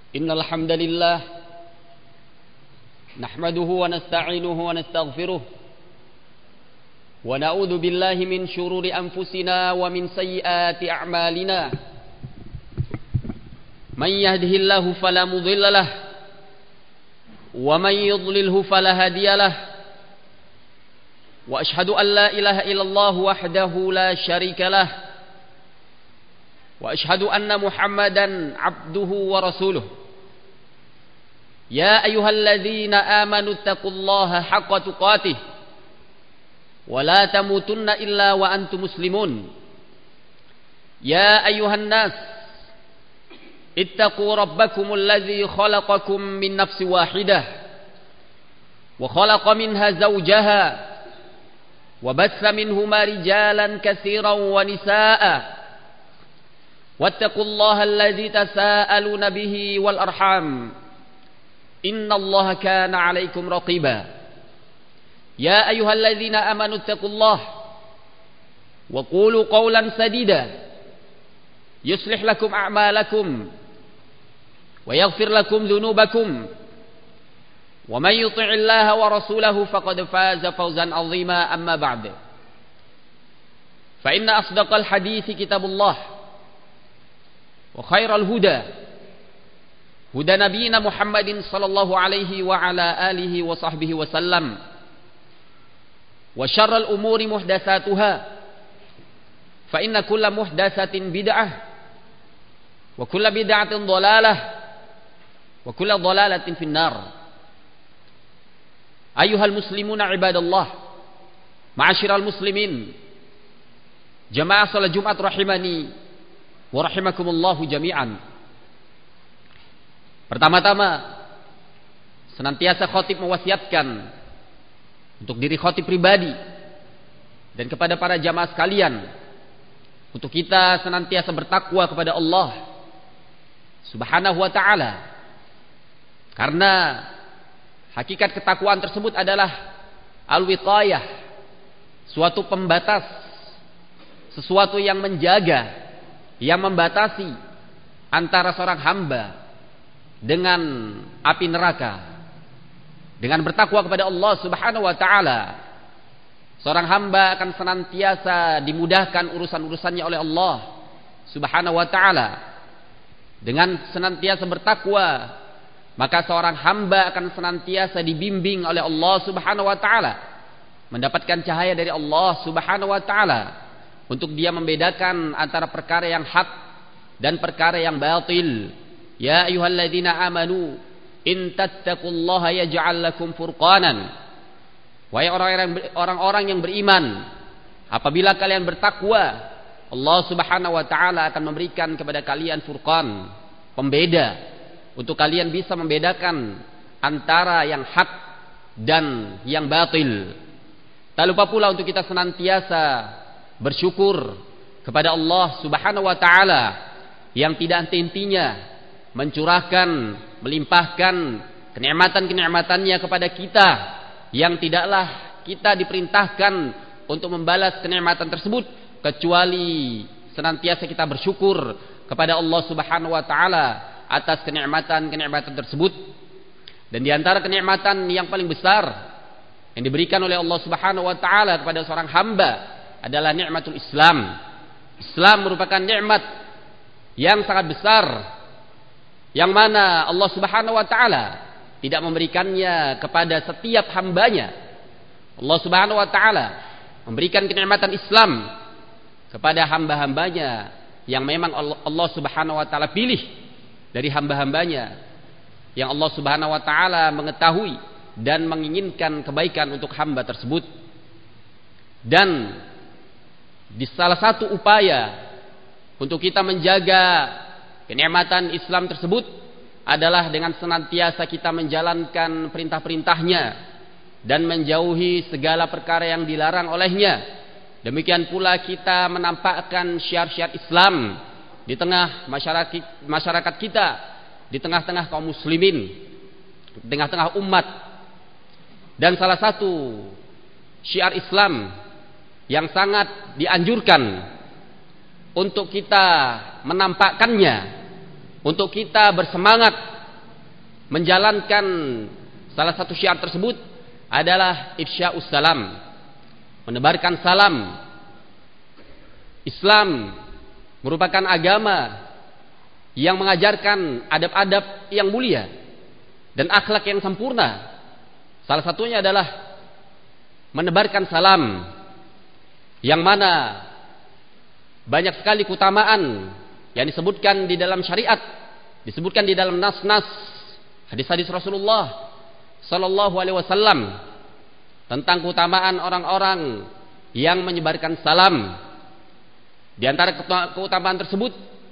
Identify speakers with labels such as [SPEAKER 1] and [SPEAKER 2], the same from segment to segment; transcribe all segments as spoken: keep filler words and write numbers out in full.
[SPEAKER 1] Innal hamdalillah nahmaduhu wa nasta'inuhu wa nastaghfiruh wa na'udzu billahi min shururi anfusina wa min sayyiati a'malina. Man yahdihillahu fala mudilla lahu wa man yudlilhu fala hadiya lahu. Wa ashhadu an la ilaha illallah wahdahu la syarika lahu wa ashhadu anna Muhammadan abduhu wa rasuluh. Ya ayyuhalladzina amanu taqullaha haqqa tuqatih wa la tamutunna illa wa antum muslimun. Ya ayyuhan nas ittaqu rabbakumul ladzi khalaqakum min nafsin wahidah wa khalaqa minha zawjaha wa batha minhuma rijalan katsiran wa nisaa'a. Wattaqullaha alladzi tasaaluna bihi wal arham. Innallaha kana 'alaikum raqiba. Ya ayyuhalladzina amanu taqullaha wa qulu qawlan sadida yuslih lakum a'malakum wa yaghfir lakum dhunubakum. Wa may yuti'illaha wa rasulahu faqad faza fawzan 'azima. Amma ba'd. Fa inna asdaqal hadithi kitabullah wa khairal huda huda nabiyina Muhammadin sallallahu alaihi wa ala alihi wa sahbihi wa sallam. Wa syarral umuri muhdatsatuha fa inna kulla muhdatsatin bid'ah wa kulla bid'atin dhalalah wa kulla dhalalatin finnar. Ayyuhal muslimuna ibadallah, ma'asyiral muslimin, jamaah salat Jumat rahimani wa rahimakumullahu jami'an. Pertama-tama, senantiasa khatib mewasiatkan untuk diri khatib pribadi dan kepada para jamaah sekalian untuk kita senantiasa bertakwa kepada Allah Subhanahu wa ta'ala. Karena hakikat ketakwaan tersebut adalah al-wiqayah, suatu pembatas, sesuatu yang menjaga, yang membatasi antara seorang hamba dengan api neraka. Dengan bertakwa kepada Allah Subhanahu wa ta'ala, seorang hamba akan senantiasa dimudahkan urusan-urusannya oleh Allah Subhanahu wa ta'ala. Dengan senantiasa bertakwa, maka seorang hamba akan senantiasa dibimbing oleh Allah Subhanahu wa ta'ala, mendapatkan cahaya dari Allah Subhanahu wa ta'ala untuk dia membedakan antara perkara yang hak dan perkara yang batil. Ya ayyuhalladzina amanu in tattaqullaha yaj'al lakum furqanan. Wahai orang-orang orang-orang yang beriman, apabila kalian bertakwa, Allah Subhanahu wa ta'ala akan memberikan kepada kalian furqan, pembeda, untuk kalian bisa membedakan antara yang hak dan yang batil. Tak lupa pula untuk kita senantiasa bersyukur kepada Allah Subhanahu wa ta'ala yang tidak henti-hentinya mencurahkan, melimpahkan kenikmatan-kenikmatannya kepada kita, yang tidaklah kita diperintahkan untuk membalas kenikmatan tersebut kecuali senantiasa kita bersyukur kepada Allah Subhanahu wa ta'ala atas kenikmatan-kenikmatan tersebut. Dan di antara kenikmatan yang paling besar yang diberikan oleh Allah Subhanahu wa ta'ala kepada seorang hamba adalah nikmatul Islam. Islam merupakan nikmat yang sangat besar, yang mana Allah Subhanahu wa ta'ala tidak memberikannya kepada setiap hambanya. Allah Subhanahu wa ta'ala memberikan kenikmatan Islam kepada hamba-hambanya yang memang Allah Subhanahu wa ta'ala pilih dari hamba-hambanya, yang Allah Subhanahu wa ta'ala mengetahui dan menginginkan kebaikan untuk hamba tersebut. Dan di salah satu upaya untuk kita menjaga kenikmatan Islam tersebut adalah dengan senantiasa kita menjalankan perintah-perintahnya dan menjauhi segala perkara yang dilarang olehnya. Demikian pula kita menampakkan syiar-syiar Islam di tengah masyarakat masyarakat kita, di tengah-tengah kaum muslimin, di tengah-tengah umat. Dan salah satu syiar Islam yang sangat dianjurkan untuk kita menampakkannya, untuk kita bersemangat menjalankan salah satu syiar tersebut adalah ifsya'us salam, menebarkan salam. Islam merupakan agama yang mengajarkan adab-adab yang mulia dan akhlak yang sempurna. Salah satunya adalah menebarkan salam, yang mana banyak sekali keutamaan yang disebutkan di dalam syariat, disebutkan di dalam nas-nas hadis-hadis Rasulullah sallallahu alaihi wasallam tentang keutamaan orang-orang yang menyebarkan salam. Di antara keutamaan tersebut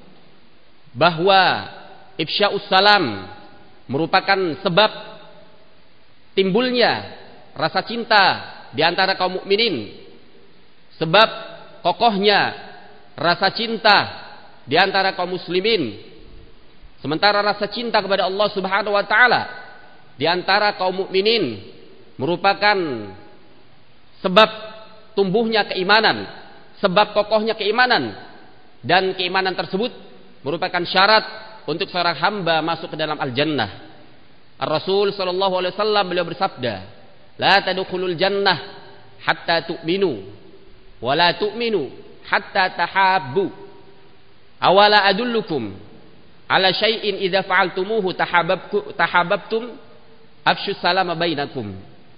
[SPEAKER 1] bahwa ifsya'us salam merupakan sebab timbulnya rasa cinta di antara kaum mukminin, sebab kokohnya rasa cinta di antara kaum muslimin. Sementara rasa cinta kepada Allah Subhanahu wa taala di antara kaum mukminin merupakan sebab tumbuhnya keimanan, sebab kokohnya keimanan, dan keimanan tersebut merupakan syarat untuk seorang hamba masuk ke dalam al-jannah. Ar-Rasul sallallahu alaihi wasallam beliau bersabda, "La tadkhulul jannah hatta tu'minu wa la tu'minu hatta tahabbu. Awala adullukum ala syai'in idza fa'altumuhu tahabbtum afsyus salama bainakum."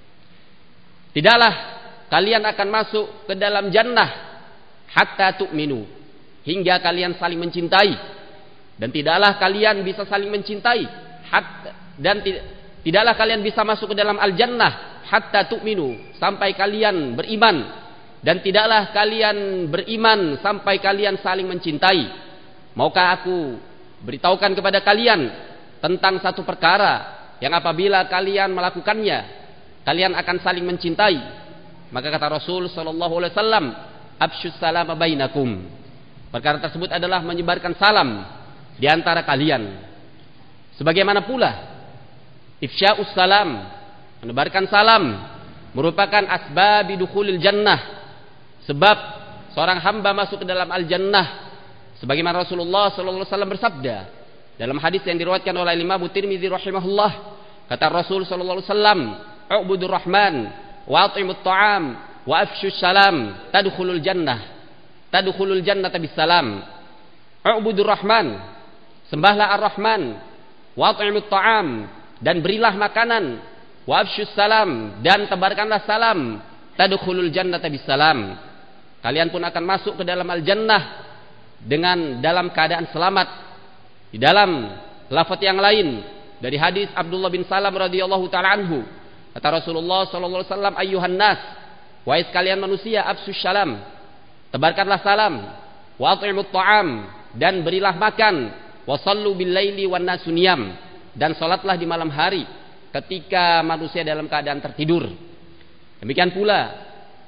[SPEAKER 1] Tidaklah kalian akan masuk ke dalam jannah hatta tu'minu, hingga kalian saling mencintai, dan tidaklah kalian bisa saling mencintai hatta, dan tidaklah kalian bisa masuk ke dalam al-jannah hatta tu'minu, sampai kalian beriman, dan tidaklah kalian beriman sampai kalian saling mencintai. Maukah aku beritahukan kepada kalian tentang satu perkara yang apabila kalian melakukannya, kalian akan saling mencintai? Maka kata Rasul sallallahu alaihi wasallam, "Afsyus salama bainakum." Perkara tersebut adalah menyebarkan salam di antara kalian. Sebagaimana pula ifsya'us salam, menebarkan salam, merupakan asbabi dukhulil jannah, sebab seorang hamba masuk ke dalam al-jannah. Sebagaimana Rasulullah sallallahu alaihi wasallam bersabda dalam hadis yang diriwayatkan oleh Imam Tirmidzi rahimahullah, kata Rasul sallallahu alaihi wasallam, "U'budur rahman wa at'imut ta'am wa afsyus salam tadkhulul jannah tadkhulul jannata bisalam." U'budur rahman, sembahlah ar-rahman, wa at'imut ta'am, dan berilah makanan, wa afsyus salam, dan tebarkanlah salam, tadkhulul jannata bisalam. Kalian pun akan masuk ke dalam al-jannah dengan dalam keadaan selamat. Di dalam lafaz yang lain dari hadis Abdullah bin Salam radhiyallahu taala anhu, kata Rasulullah sallallahu alaihi wasallam, "Ayyuhan nas, wahai sekalian manusia, afsyus salam, tebarkanlah salam, wa at'imut ta'am, dan berilah makan, wa sallu bil laili wan nasu niyam, dan salatlah di malam hari ketika manusia dalam keadaan tertidur." Demikian pula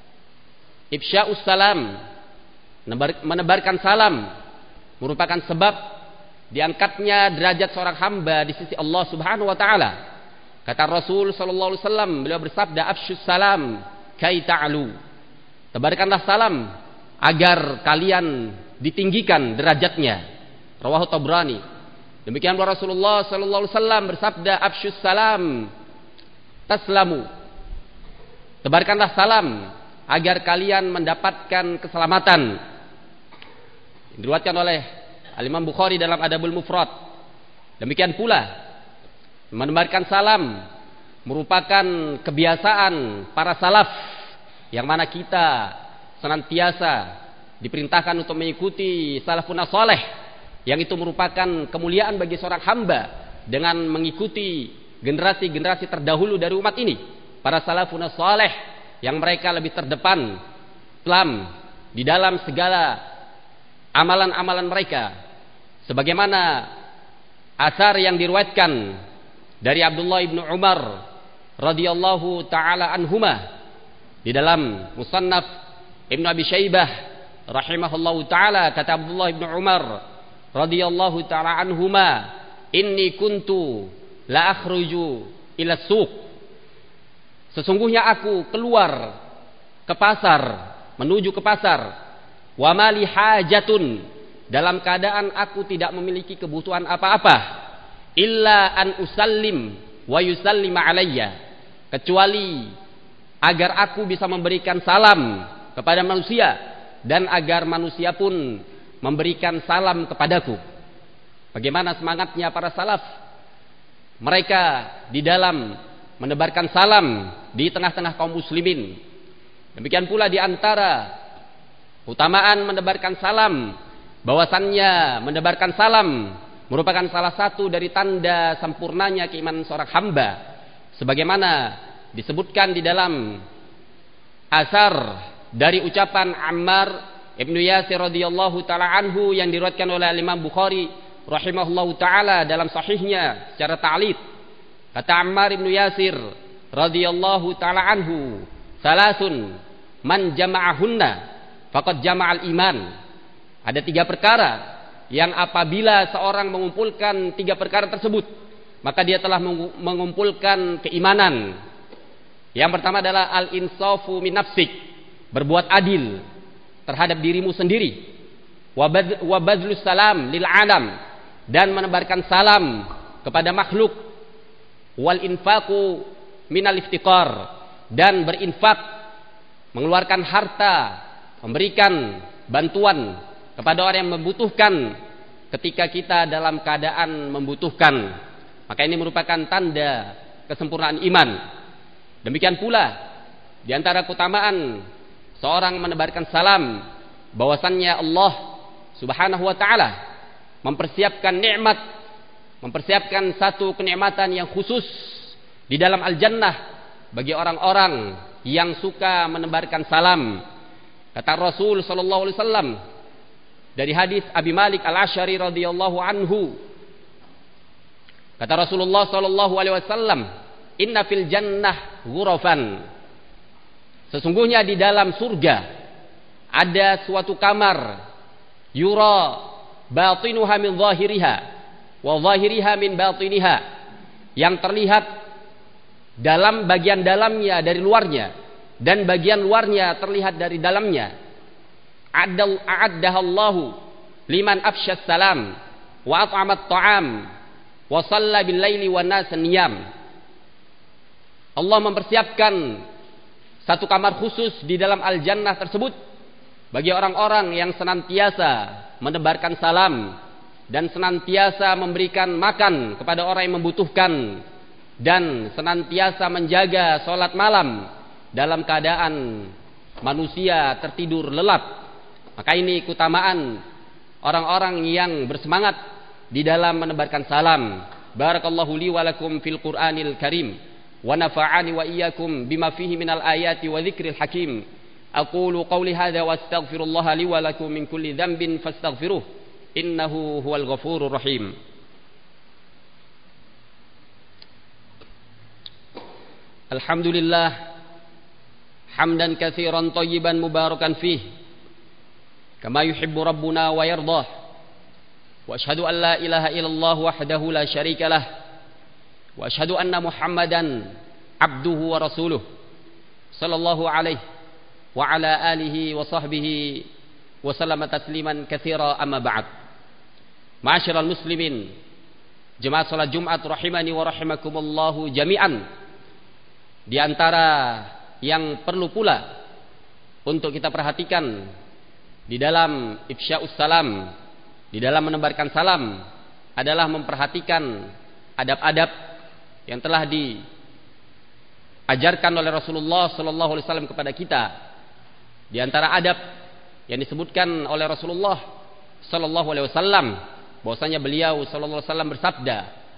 [SPEAKER 1] ifsya'us salam, menebarkan salam, merupakan sebab diangkatnya derajat seorang hamba di sisi Allah Subhanahu wa taala. Kata Rasul sallallahu alaihi wasallam, beliau bersabda, "Afsyus salam kai ta'lu." Tebarkanlah salam agar kalian ditinggikan derajatnya. Rawahu Tabrani. Demikian pula Rasulullah sallallahu alaihi wasallam bersabda, "Afsyus salam taslamu." Tebarkanlah salam agar kalian mendapatkan keselamatan. Diriwayatkan oleh Al-Imam Bukhari dalam Adabul Mufrad. Demikian pula menebarkan salam merupakan kebiasaan para salaf, yang mana kita senantiasa diperintahkan untuk mengikuti salafun saleh, yang itu merupakan kemuliaan bagi seorang hamba dengan mengikuti generasi-generasi terdahulu dari umat ini, para salafun saleh, yang mereka lebih terdepan Islam di dalam segala amalan-amalan mereka. Sebagaimana asar yang diriwayatkan dari Abdullah ibnu Umar radhiyallahu taala anhuma di dalam Musannaf Ibnu Abi Syaibah rahimahullahu taala, kata Abdullah ibnu Umar radhiyallahu taala anhuma, "Inni kuntu la akhruju ila suq." Sesungguhnya aku keluar ke pasar, menuju ke pasar, wa mali hajatun, dalam keadaan aku tidak memiliki kebutuhan apa-apa, illa an usallim wa yusallima alayya, kecuali agar aku bisa memberikan salam kepada manusia dan agar manusia pun memberikan salam kepadaku. Bagaimana semangatnya para salaf? Mereka di dalam menebarkan salam di tengah-tengah kaum muslimin. Demikian pula di antara utamaan menebarkan salam, bahwasannya menebarkan salam merupakan salah satu dari tanda sempurnanya keimanan seorang hamba, sebagaimana disebutkan di dalam asar dari ucapan Ammar ibnu Yasir radhiyallahu taala anhu yang diriwayatkan oleh Imam Bukhari rahimahullahu taala dalam sahihnya secara ta'liq. Kata Ammar ibnu Yasir radhiyallahu taala anhu, salasun man jama'ahunna faqad jama'al iman. Ada tiga perkara yang apabila seorang mengumpulkan tiga perkara tersebut, maka dia telah mengumpulkan keimanan. Yang pertama adalah al-insafu min nafsik, berbuat adil terhadap dirimu sendiri. Wa badlus salam lil alam, dan menebarkan salam kepada makhluk. Wal infaqu minal iftiqar, dan berinfak, mengeluarkan harta, memberikan bantuan kepada orang yang membutuhkan ketika kita dalam keadaan membutuhkan. Maka ini merupakan tanda kesempurnaan iman. Demikian pula di antara keutamaan seorang menebarkan salam, bahwasannya Allah Subhanahu wa taala mempersiapkan nikmat, mempersiapkan satu kenikmatan yang khusus di dalam al-jannah bagi orang-orang yang suka menebarkan salam. Kata Rasul sallallahu alaihi wasallam dari hadis Abi Malik Al-Asy'ari radhiyallahu anhu, kata Rasulullah sallallahu alaihi wasallam, inna fil jannah ghurafan, sesungguhnya di dalam surga ada suatu kamar, yura batinuha min zahiriha wa zahiriha min batiniha, yang terlihat dalam bagian dalamnya dari luarnya dan bagian luarnya terlihat dari dalamnya. A'addahallahu liman afsyas salam wa at'amat ta'am wa shalla bil laili wan nas niyam. Allah mempersiapkan satu kamar khusus di dalam al-jannah tersebut bagi orang-orang yang senantiasa menebarkan salam dan senantiasa memberikan makan kepada orang yang membutuhkan dan senantiasa menjaga salat malam dalam keadaan manusia tertidur lelap. Maka ini keutamaan orang-orang yang bersemangat di dalam menebarkan salam. Barakallahu li wa lakum fil Qur'anil Karim wa nafa'ani wa iyyakum bima fihi minal ayati wa dzikril hakim. Aqulu qawli hadza wa astaghfirullaha li wa lakum min kulli dhanbin fastaghfiruh innahu huwal ghafurur rahim. Alhamdulillah hamdan katsiran thayyiban mubarakan fihi kama yuhibbu rabbuna wa yardah, wa asyhadu an la ilaha illallah wahdahu la syarika lah, wa asyhadu anna Muhammadan abduhu wa rasuluh sallallahu alaihi wa ala alihi wa sahbihi wa sallama tasliman katsira, amma ba'd. Ma'asyiral muslimin, jemaah salat Jumat rahimani wa rahimakumullah jami'an. Di antara yang perlu pula untuk kita perhatikan di dalam ifsya'us salam, di dalam menebarkan salam, adalah memperhatikan adab-adab yang telah diajarkan oleh Rasulullah sallallahu alaihi wasallam kepada kita. Di antara adab yang disebutkan oleh Rasulullah sallallahu alaihi wasallam, bahwasanya beliau sallallahu alaihi wasallam bersabda,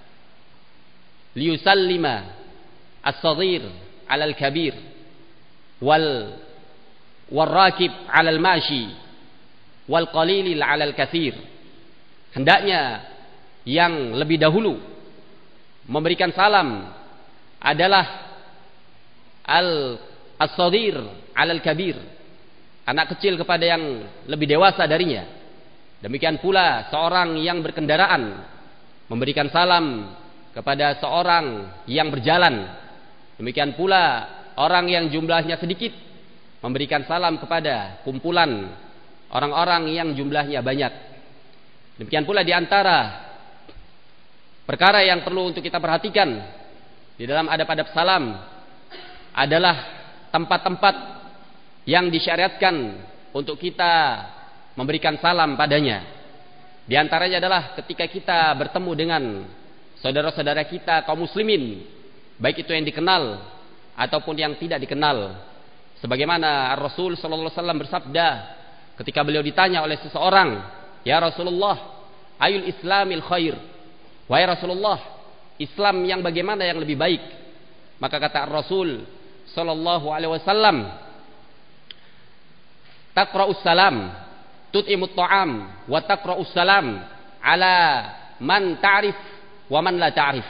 [SPEAKER 1] liyusallima as-saghir 'alal kabir wal warrakib 'alal mashi wal qalilil 'alal katsir. Hendaknya yang lebih dahulu memberikan salam adalah al as-saghir 'alal kabir, anak kecil kepada yang lebih dewasa darinya. Demikian pula seorang yang berkendaraan memberikan salam kepada seorang yang berjalan. Demikian pula orang yang jumlahnya sedikit memberikan salam kepada kumpulan orang-orang yang jumlahnya banyak. Demikian pula di antara perkara yang perlu untuk kita perhatikan di dalam adab-adab salam adalah tempat-tempat yang disyariatkan untuk kita memberikan salam padanya. Di antaranya adalah ketika kita bertemu dengan saudara-saudara kita kaum muslimin, baik itu yang dikenal ataupun yang tidak dikenal. Sebagaimana Rasul sallallahu alaihi wasallam bersabda ketika beliau ditanya oleh seseorang, "Ya Rasulullah, ayul islamil khair?" Wahai Rasulullah, Islam yang bagaimana yang lebih baik? Maka kata Rasul sallallahu alaihi wasallam, "Taqra'us salam, tut'imut ta'am, wa taqra'us salam ala man ta'rif wa man la ta'rif."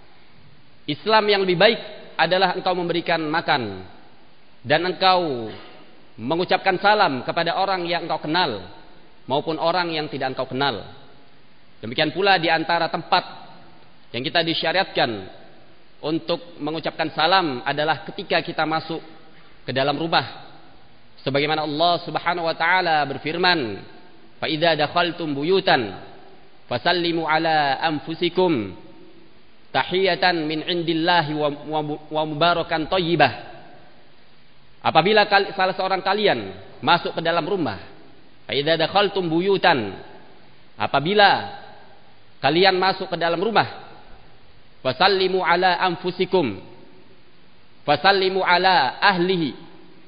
[SPEAKER 1] Islam yang lebih baik adalah engkau memberikan makan dan engkau mengucapkan salam kepada orang yang engkau kenal maupun orang yang tidak engkau kenal. Demikian pula di antara tempat yang kita disyariatkan untuk mengucapkan salam adalah ketika kita masuk ke dalam rumah. Sebagaimana Allah Subhanahu wa taala berfirman, "Fa idza dakhaltum buyutan fasallimu ala anfusikum tahiyatan min indillahi wa, wa, wa mubarakan thayyibah." Apabila salah seorang kalian masuk ke dalam rumah, fa idza dakhaltum buyutan, apabila kalian masuk ke dalam rumah, fasallimu ala anfusikum, fasallimu ala ahlihi,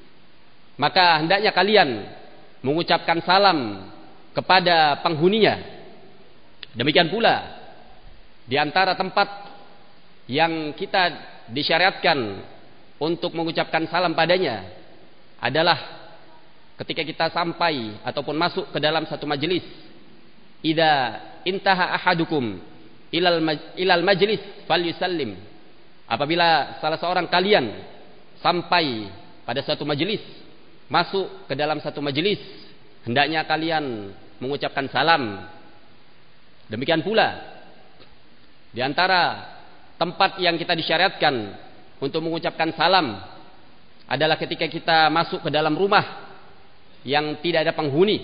[SPEAKER 1] maka hendaknya kalian mengucapkan salam kepada penghuninya. Demikian pula di antara tempat yang kita disyariatkan untuk mengucapkan salam padanya adalah ketika kita sampai ataupun masuk ke dalam satu majelis. Idza intaha ahadukum ilal ilal majlis falyusallim. Apabila salah seorang kalian sampai pada suatu majelis, masuk ke dalam satu majelis, hendaknya kalian mengucapkan salam. Demikian pula di antara tempat yang kita disyariatkan untuk mengucapkan salam adalah ketika kita masuk ke dalam rumah yang tidak ada penghuni.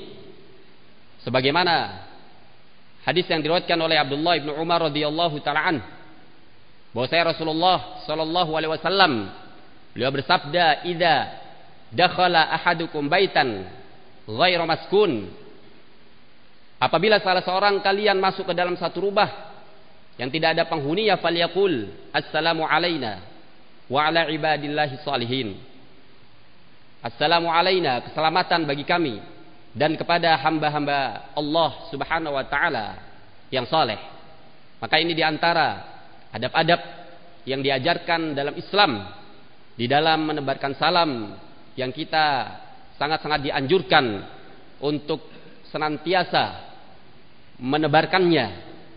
[SPEAKER 1] Sebagaimana hadis yang diriwayatkan oleh Abdullah bin Umar radhiyallahu taala an, bahwasanya Rasulullah sallallahu alaihi wasallam beliau bersabda, "Idza dakhala ahadukum baitan ghairu maskun." Apabila salah seorang kalian masuk ke dalam satu rumah yang tidak ada penghuni, ya falyaqul assalamu alaina wa ala ibadillahi salihin. Assalamu alaina, keselamatan bagi kami dan kepada hamba-hamba Allah Subhanahu wa taala yang saleh. Maka ini diantara adab-adab yang diajarkan dalam Islam, di dalam menebarkan salam, yang kita sangat-sangat dianjurkan untuk senantiasa menebarkannya,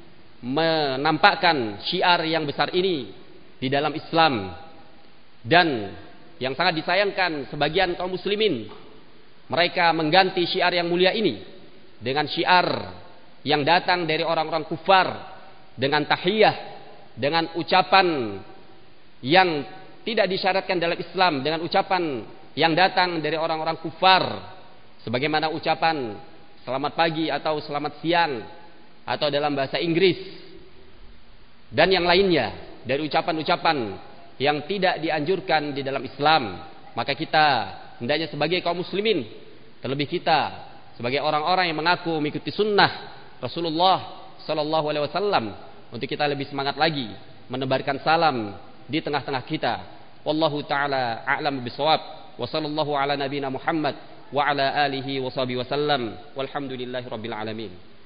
[SPEAKER 1] menampakkan syiar yang besar ini di dalam Islam. Dan yang sangat disayangkan, sebagian kaum muslimin mereka mengganti syiar yang mulia ini dengan syiar yang datang dari orang-orang kufar, dengan tahiyah, dengan ucapan yang tidak disyaratkan dalam Islam, dengan ucapan yang datang dari orang-orang kufar, sebagaimana ucapan selamat pagi atau selamat siang atau dalam bahasa Inggris dan yang lainnya dari ucapan-ucapan yang tidak dianjurkan di dalam Islam. Maka kita hendaknya sebagai kaum muslimin, terlebih kita sebagai orang-orang yang mengaku mengikuti sunnah Rasulullah sallallahu alaihi wasallam, untuk kita lebih semangat lagi menebarkan salam di tengah-tengah kita. Wallahu taala a'lam bishawab. Wa sallallahu ala nabiyina Muhammad wa ala alihi wa sahbihi wasallam. Walhamdulillahi rabbil alamin.